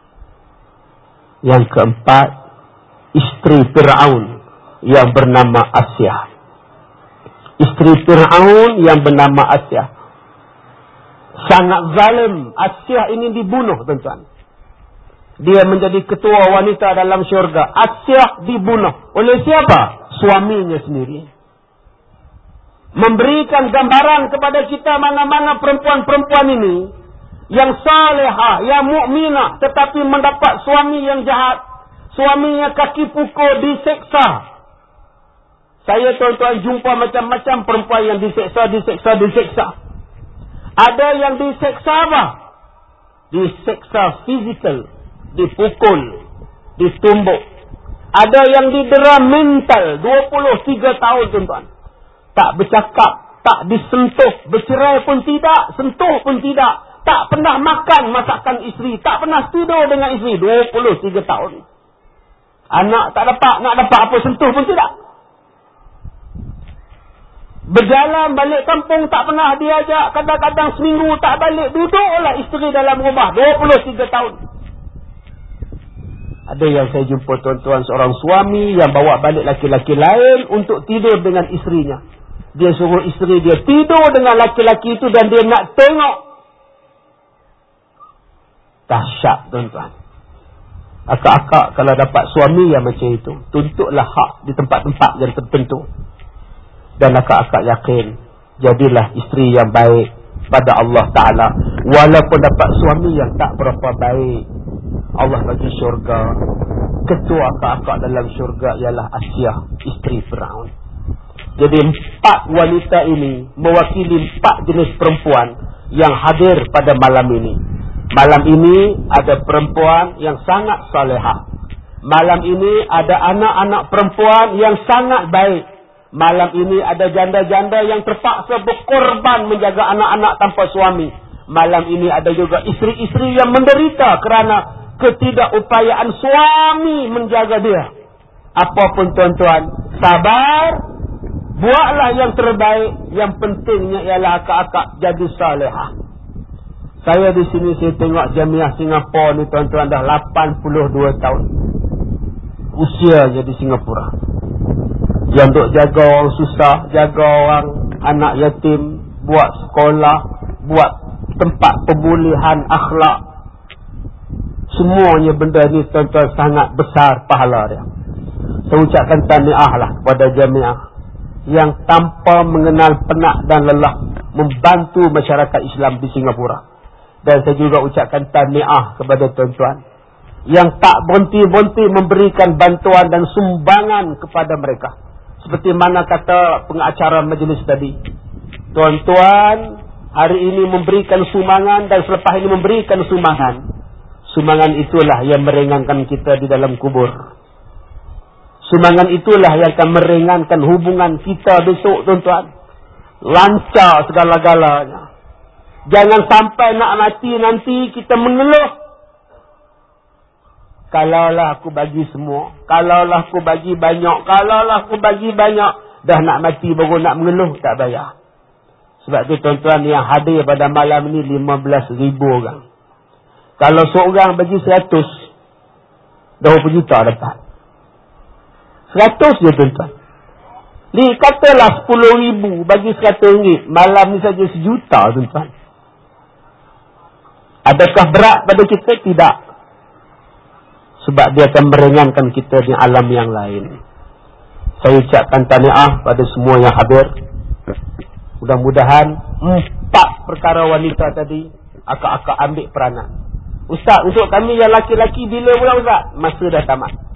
yang keempat, isteri Fir'aun yang bernama Asyah. Isteri Fir'aun yang bernama Asyah. Sangat zalim. Asyah ini dibunuh, tuan-tuan. Dia menjadi ketua wanita dalam syurga. Asyah dibunuh. Oleh siapa? Suaminya sendiri. Memberikan gambaran kepada kita mana-mana perempuan-perempuan ini yang salihah, yang mukminah, tetapi mendapat suami yang jahat. Suaminya kaki pukul, diseksa. Saya tuan-tuan jumpa macam-macam perempuan yang diseksa, diseksa, diseksa. Ada yang diseksa apa? Diseksa fizikal, dipukul, ditumbuk. Ada yang didera mental, dua puluh tiga tahun tuan-tuan. Tak bercakap, tak disentuh, bercerai pun tidak, sentuh pun tidak. Tak pernah makan masakan isteri, tak pernah tidur dengan isteri, dua puluh tiga tahun. Anak tak dapat, nak dapat apa sentuh pun tidak. Berjalan balik kampung tak pernah diajak, kadang-kadang seminggu tak balik, duduklah isteri dalam rumah dua puluh tiga tahun. Ada yang saya jumpa tuan-tuan, seorang suami yang bawa balik laki-laki lain untuk tidur dengan isterinya. Dia suruh isteri dia tidur dengan laki-laki itu dan dia nak tengok. Dahsyat tuan-tuan. Akak-akak kalau dapat suami yang macam itu, tuntutlah hak di tempat-tempat yang tertentu. Dan akak-akak yakin, jadilah isteri yang baik pada Allah Ta'ala. Walaupun dapat suami yang tak berapa baik, Allah bagi syurga. Ketua akak-akak dalam syurga ialah Asyah, isteri Fir'aun. Jadi empat wanita ini mewakili empat jenis perempuan yang hadir pada malam ini. Malam ini ada perempuan yang sangat salihah. Malam ini ada anak-anak perempuan yang sangat baik. Malam ini ada janda-janda yang terpaksa berkorban menjaga anak-anak tanpa suami. Malam ini ada juga isteri-isteri yang menderita kerana ketidakupayaan suami menjaga dia. Apapun tuan-tuan, sabar, buatlah yang terbaik. Yang pentingnya ialah akak-akak jadi salihah. Saya di sini saya tengok Jamiah Singapura ni tuan-tuan dah lapan puluh dua tahun usianya di Singapura. Yang duk jaga orang susah, jaga orang anak yatim, buat sekolah, buat tempat pemulihan akhlak. Semuanya benda ni tuan-tuan sangat besar pahala dia. Saya ucapkan tahniah lah kepada Jamiah yang tanpa mengenal penat dan lelah membantu masyarakat Islam di Singapura. Dan saya juga ucapkan tahniah kepada tuan-tuan yang tak berhenti-berhenti memberikan bantuan dan sumbangan kepada mereka. Seperti mana kata pengacara majlis tadi, tuan-tuan hari ini memberikan sumbangan dan selepas ini memberikan sumbangan. Sumbangan itulah yang meringankan kita di dalam kubur. Sumbangan itulah yang akan meringankan hubungan kita besok tuan-tuan. Lancar segala-galanya. Jangan sampai nak mati nanti kita mengeluh. Kalaulah aku bagi semua, kalaulah aku bagi banyak, kalaulah aku bagi banyak, dah nak mati baru nak mengeluh, tak bayar. Sebab tu tuan-tuan yang hadir pada malam ni lima belas ribu orang. Kalau seorang bagi seratus, dah berapa juta dapat. Seratus je tuan-tuan. Ni katalah sepuluh ribu bagi seratus ringgit, malam ni saja sejuta tuan-tuan. Adakah berat pada kita? Tidak. Sebab dia akan meringankan kita di alam yang lain. Saya ucapkan tahniah pada semua yang hadir. Mudah-mudahan empat perkara wanita tadi akak-akak ambil peranan. Ustaz, untuk kami yang laki-laki bila pula Ustaz? Masa dah tamat.